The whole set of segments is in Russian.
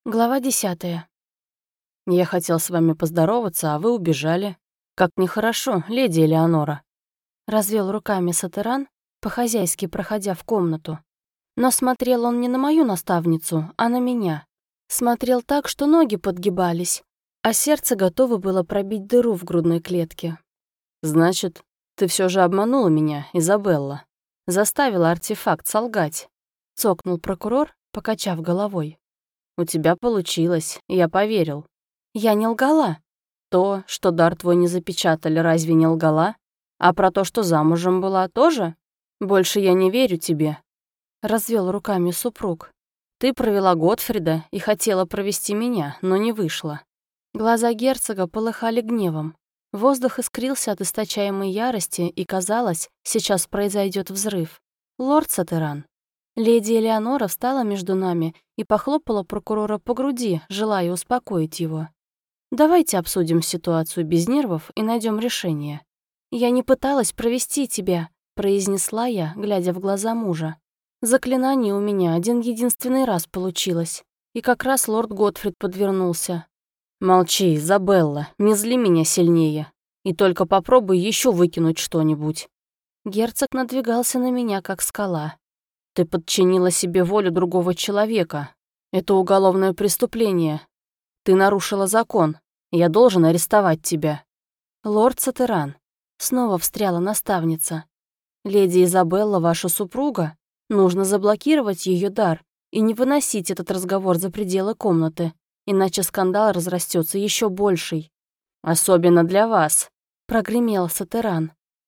Глава 10. «Я хотел с вами поздороваться, а вы убежали. Как нехорошо, леди Элеонора». Развел руками Сатеран, по-хозяйски проходя в комнату. Но смотрел он не на мою наставницу, а на меня. Смотрел так, что ноги подгибались, а сердце готово было пробить дыру в грудной клетке. «Значит, ты все же обманула меня, Изабелла. Заставила артефакт солгать», — цокнул прокурор, покачав головой. «У тебя получилось, я поверил». «Я не лгала». «То, что дар твой не запечатали, разве не лгала? А про то, что замужем была, тоже? Больше я не верю тебе», — развел руками супруг. «Ты провела Готфрида и хотела провести меня, но не вышло». Глаза герцога полыхали гневом. Воздух искрился от источаемой ярости, и казалось, сейчас произойдет взрыв. «Лорд Сатеран». Леди Элеонора встала между нами и похлопала прокурора по груди, желая успокоить его. «Давайте обсудим ситуацию без нервов и найдем решение». «Я не пыталась провести тебя», — произнесла я, глядя в глаза мужа. «Заклинание у меня один-единственный раз получилось, и как раз лорд Готфрид подвернулся». «Молчи, Изабелла, не зли меня сильнее, и только попробуй еще выкинуть что-нибудь». Герцог надвигался на меня, как скала. «Ты подчинила себе волю другого человека. Это уголовное преступление. Ты нарушила закон. Я должен арестовать тебя». «Лорд Сатеран», — снова встряла наставница. «Леди Изабелла ваша супруга. Нужно заблокировать ее дар и не выносить этот разговор за пределы комнаты, иначе скандал разрастется еще больший». «Особенно для вас», — прогремел Сатеран.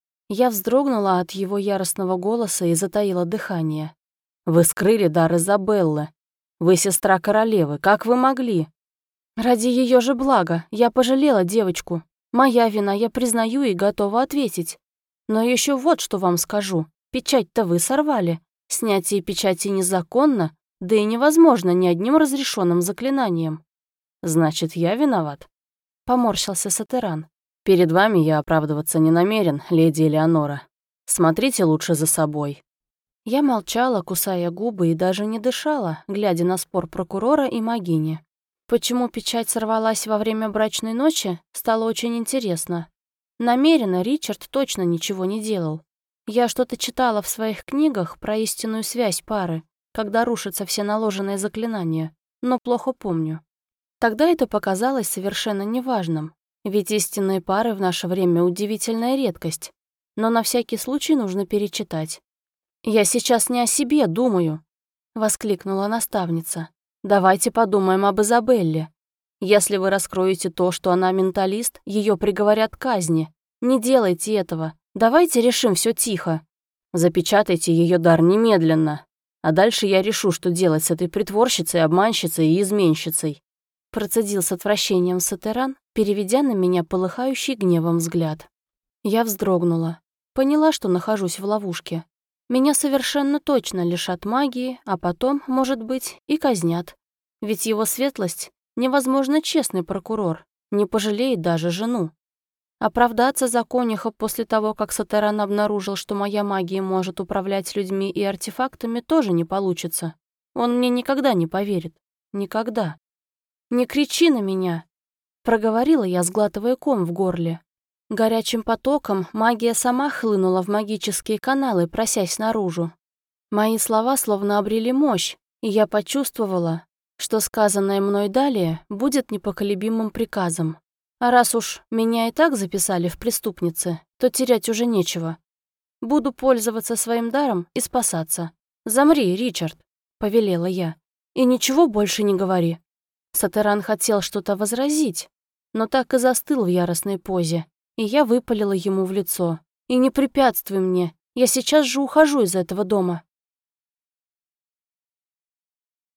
Я вздрогнула от его яростного голоса и затаила дыхание. «Вы скрыли дар Изабеллы. Вы сестра королевы. Как вы могли?» «Ради ее же блага. Я пожалела девочку. Моя вина, я признаю и готова ответить. Но еще вот что вам скажу. Печать-то вы сорвали. Снятие печати незаконно, да и невозможно ни одним разрешенным заклинанием». «Значит, я виноват?» — поморщился Сатеран. «Перед вами я оправдываться не намерен, леди Элеонора. Смотрите лучше за собой». Я молчала, кусая губы, и даже не дышала, глядя на спор прокурора и могини. Почему печать сорвалась во время брачной ночи, стало очень интересно. Намеренно Ричард точно ничего не делал. Я что-то читала в своих книгах про истинную связь пары, когда рушатся все наложенные заклинания, но плохо помню. Тогда это показалось совершенно неважным, ведь истинные пары в наше время удивительная редкость, но на всякий случай нужно перечитать. «Я сейчас не о себе думаю», — воскликнула наставница. «Давайте подумаем об Изабелле. Если вы раскроете то, что она менталист, ее приговорят к казни. Не делайте этого. Давайте решим все тихо. Запечатайте ее дар немедленно. А дальше я решу, что делать с этой притворщицей, обманщицей и изменщицей». Процедил с отвращением Сатеран, переведя на меня полыхающий гневом взгляд. Я вздрогнула. Поняла, что нахожусь в ловушке. Меня совершенно точно лишат магии, а потом, может быть, и казнят. Ведь его светлость невозможно честный прокурор, не пожалеет даже жену. Оправдаться закониха после того, как Сатеран обнаружил, что моя магия может управлять людьми и артефактами, тоже не получится. Он мне никогда не поверит. Никогда. «Не кричи на меня!» — проговорила я, сглатывая ком в горле. Горячим потоком магия сама хлынула в магические каналы, просясь наружу. Мои слова словно обрели мощь, и я почувствовала, что сказанное мной далее будет непоколебимым приказом. А раз уж меня и так записали в преступнице, то терять уже нечего. Буду пользоваться своим даром и спасаться. «Замри, Ричард», — повелела я, — «и ничего больше не говори». Сатеран хотел что-то возразить, но так и застыл в яростной позе, и я выпалила ему в лицо. «И не препятствуй мне, я сейчас же ухожу из этого дома».